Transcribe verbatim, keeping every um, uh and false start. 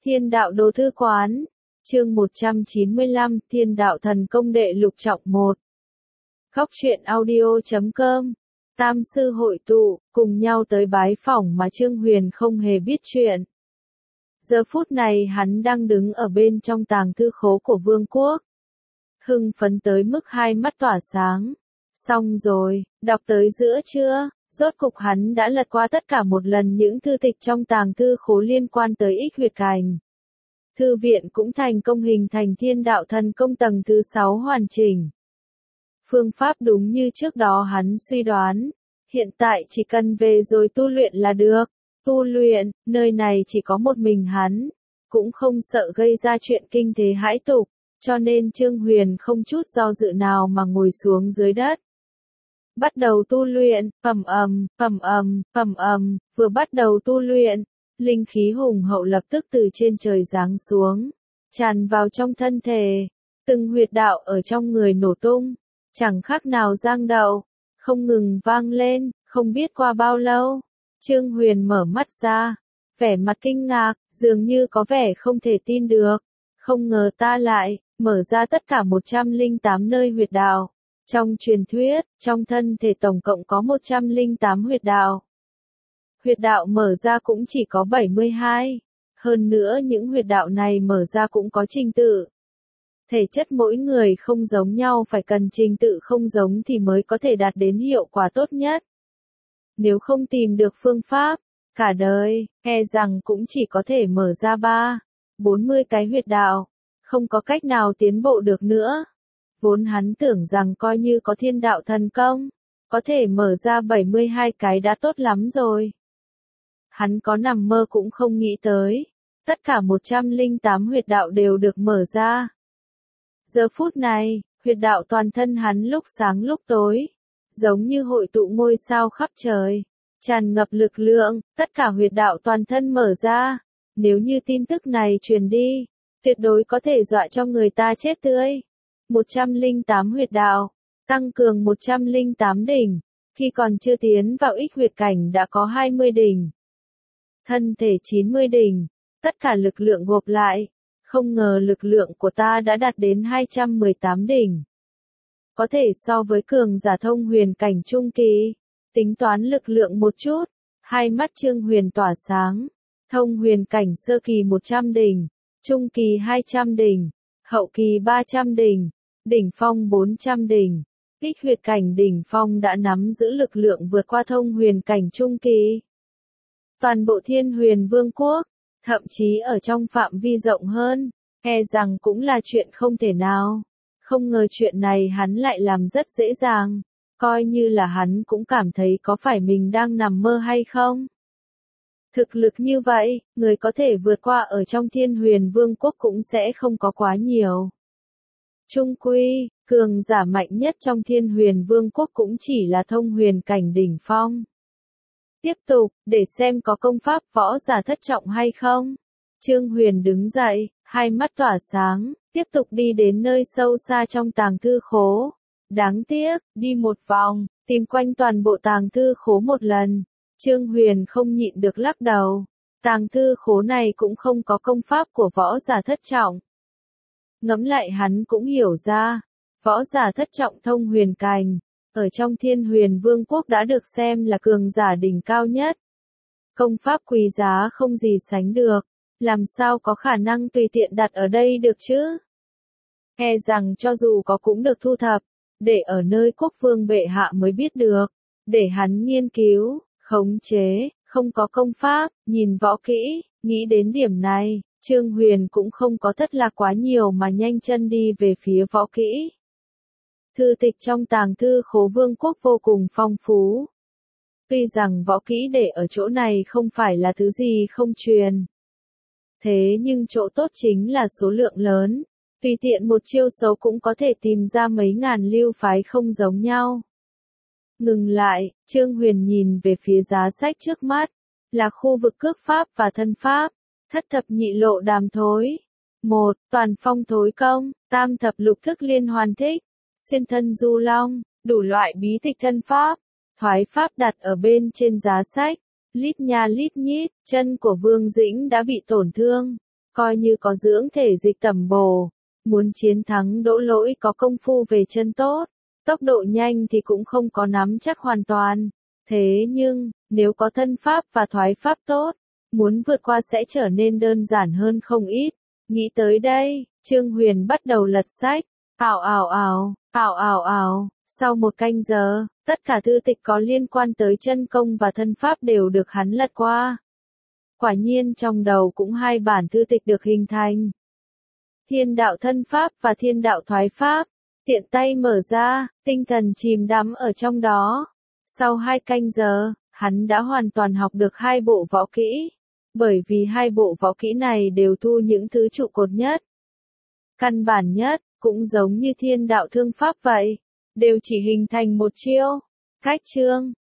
Thiên đạo đồ thư quán, chương một trăm chín mươi lăm, Thiên đạo thần công đệ lục trọng một. Góc truyện audio chấm com, tam sư hội tụ, cùng nhau tới bái phỏng mà Trương Huyền không hề biết chuyện. Giờ phút này hắn đang đứng ở bên trong tàng thư khố của vương quốc. Hưng phấn tới mức hai mắt tỏa sáng. Xong rồi, đọc tới giữa chưa? Rốt cục hắn đã lật qua tất cả một lần những thư tịch trong tàng thư khố liên quan tới ích huyệt cảnh. Thư viện cũng thành công hình thành thiên đạo thần công tầng thứ sáu hoàn chỉnh. Phương pháp đúng như trước đó hắn suy đoán. Hiện tại chỉ cần về rồi tu luyện là được. Tu luyện, nơi này chỉ có một mình hắn. Cũng không sợ gây ra chuyện kinh thế hãi tục. Cho nên Trương Huyền không chút do dự nào mà ngồi xuống dưới đất. Bắt đầu tu luyện, ầm ầm, ầm ầm, ầm ầm, vừa bắt đầu tu luyện, linh khí hùng hậu lập tức từ trên trời giáng xuống, tràn vào trong thân thể, từng huyệt đạo ở trong người nổ tung, chẳng khác nào giang đậu, không ngừng vang lên, không biết qua bao lâu, Trương Huyền mở mắt ra, vẻ mặt kinh ngạc, dường như có vẻ không thể tin được, không ngờ ta lại mở ra tất cả một trăm lẻ tám nơi huyệt đạo. Trong truyền thuyết, trong thân thể tổng cộng có một trăm lẻ tám huyệt đạo. Huyệt đạo mở ra cũng chỉ có bảy mươi hai. Hơn nữa những huyệt đạo này mở ra cũng có trình tự. Thể chất mỗi người không giống nhau, phải cần trình tự không giống thì mới có thể đạt đến hiệu quả tốt nhất. Nếu không tìm được phương pháp, cả đời, e rằng cũng chỉ có thể mở ra ba, bốn mươi cái huyệt đạo, không có cách nào tiến bộ được nữa. Vốn hắn tưởng rằng coi như có thiên đạo thần công, có thể mở ra bảy mươi hai cái đã tốt lắm rồi. Hắn có nằm mơ cũng không nghĩ tới, tất cả một trăm lẻ tám huyệt đạo đều được mở ra. Giờ phút này, huyệt đạo toàn thân hắn lúc sáng lúc tối, giống như hội tụ ngôi sao khắp trời, tràn ngập lực lượng, tất cả huyệt đạo toàn thân mở ra. Nếu như tin tức này truyền đi, tuyệt đối có thể dọa cho người ta chết tươi. một trăm lẻ tám huyệt đạo, tăng cường một trăm lẻ tám đỉnh, khi còn chưa tiến vào ích huyệt cảnh đã có hai mươi đỉnh. Thân thể chín mươi đỉnh, tất cả lực lượng gộp lại, không ngờ lực lượng của ta đã đạt đến hai trăm mười tám đỉnh. Có thể so với cường giả thông huyền cảnh trung kỳ, tính toán lực lượng một chút, hai mắt Trương Huyền tỏa sáng, thông huyền cảnh sơ kỳ một trăm đỉnh, trung kỳ hai trăm đỉnh, hậu kỳ ba trăm đỉnh. Đỉnh phong bốn trăm đỉnh, ích huyệt cảnh đỉnh phong đã nắm giữ lực lượng vượt qua thông huyền cảnh trung kỳ. Toàn bộ Thiên Huyền Vương quốc, thậm chí ở trong phạm vi rộng hơn, e rằng cũng là chuyện không thể nào. Không ngờ chuyện này hắn lại làm rất dễ dàng, coi như là hắn cũng cảm thấy có phải mình đang nằm mơ hay không. Thực lực như vậy, người có thể vượt qua ở trong Thiên Huyền Vương quốc cũng sẽ không có quá nhiều. Trung quy, cường giả mạnh nhất trong Thiên Huyền Vương quốc cũng chỉ là thông huyền cảnh đỉnh phong. Tiếp tục, để xem có công pháp võ giả thất trọng hay không. Trương Huyền đứng dậy, hai mắt tỏa sáng, tiếp tục đi đến nơi sâu xa trong tàng thư khố. Đáng tiếc, đi một vòng, tìm quanh toàn bộ tàng thư khố một lần. Trương Huyền không nhịn được lắc đầu. Tàng thư khố này cũng không có công pháp của võ giả thất trọng. Ngẫm lại hắn cũng hiểu ra, võ giả thất trọng thông huyền cảnh, ở trong Thiên Huyền Vương quốc đã được xem là cường giả đỉnh cao nhất. Công pháp quý giá không gì sánh được, làm sao có khả năng tùy tiện đặt ở đây được chứ? E rằng cho dù có cũng được thu thập, để ở nơi quốc vương bệ hạ mới biết được, để hắn nghiên cứu, khống chế, không có công pháp, nhìn võ kỹ, nghĩ đến điểm này. Trương Huyền cũng không có thất lạc quá nhiều mà nhanh chân đi về phía võ kỹ. Thư tịch trong tàng thư khố vương quốc vô cùng phong phú. Tuy rằng võ kỹ để ở chỗ này không phải là thứ gì không truyền. Thế nhưng chỗ tốt chính là số lượng lớn. Tùy tiện một chiêu số cũng có thể tìm ra mấy ngàn lưu phái không giống nhau. Ngừng lại, Trương Huyền nhìn về phía giá sách trước mắt. Là khu vực cước pháp và thân pháp. Thất thập nhị lộ đàm thối. một. Toàn phong thối công, tam thập lục thức liên hoàn thích, xuyên thân du long, đủ loại bí tịch thân pháp, thoái pháp đặt ở bên trên giá sách, lít nha lít nhít, chân của Vương Dĩnh đã bị tổn thương, coi như có dưỡng thể dịch tẩm bổ. Muốn chiến thắng Đỗ Lỗi có công phu về chân tốt, tốc độ nhanh thì cũng không có nắm chắc hoàn toàn. Thế nhưng, nếu có thân pháp và thoái pháp tốt, muốn vượt qua sẽ trở nên đơn giản hơn không ít. Nghĩ tới đây, Trương Huyền bắt đầu lật sách. Ảo ảo ảo, ảo ảo ảo, sau một canh giờ, tất cả thư tịch có liên quan tới chân công và thân pháp đều được hắn lật qua. Quả nhiên trong đầu cũng hai bản thư tịch được hình thành. Thiên đạo thân pháp và thiên đạo thoái pháp, tiện tay mở ra, tinh thần chìm đắm ở trong đó. Sau hai canh giờ, hắn đã hoàn toàn học được hai bộ võ kỹ, bởi vì hai bộ võ kỹ này đều thu những thứ trụ cột nhất, căn bản nhất, cũng giống như thiên đạo thương pháp vậy, đều chỉ hình thành một chiêu. Cách chương